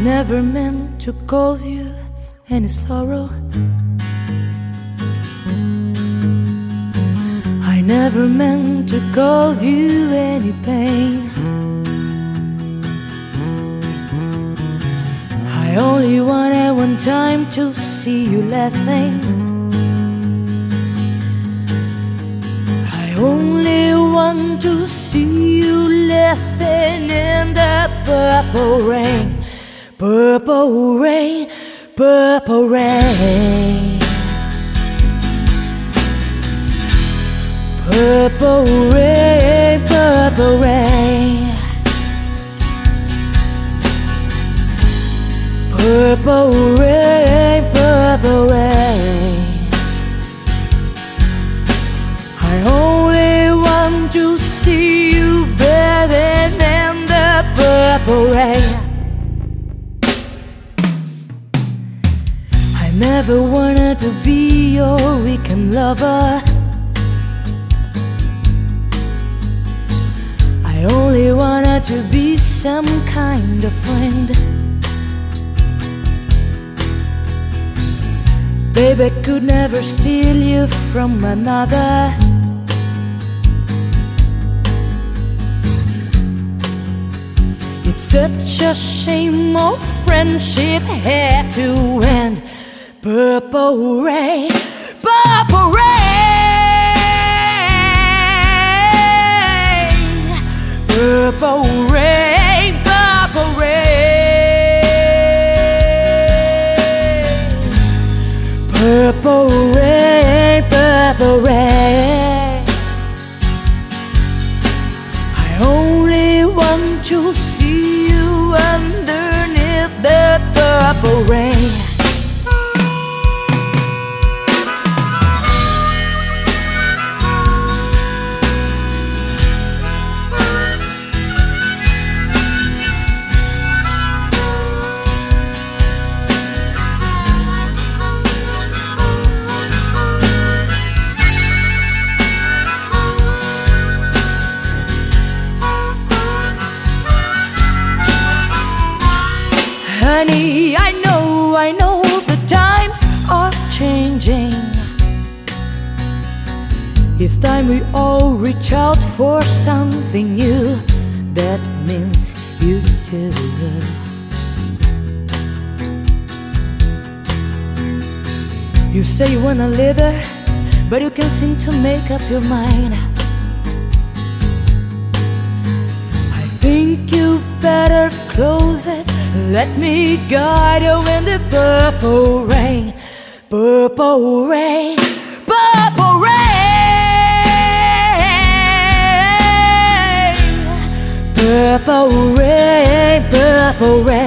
never meant to cause you any sorrow. I never meant to cause you any pain. I only wanted one time to see you laughing. I only want to see you laughing in the purple rain. Purple rain, purple rain. Purple rain, purple rain. Purple rain, purple rain. I only want to see you bathing in the purple rain. I never wanted to be your weekend lover. I only wanted to be some kind of friend. Baby, could never steal you from another. It's such a shame our friendship had to end. Purple rain, purple rain. Purple rain, purple rain. Purple rain, purple rain. I only want to see you underneath the purple rain. Honey, I know the times are changing. It's time we all reach out for something new that means you too. You say you wanna live there, but you can't seem to make up your mind. I think you better close it. Let me guide you in the purple rain. Purple rain, purple rain. Purple rain, purple rain.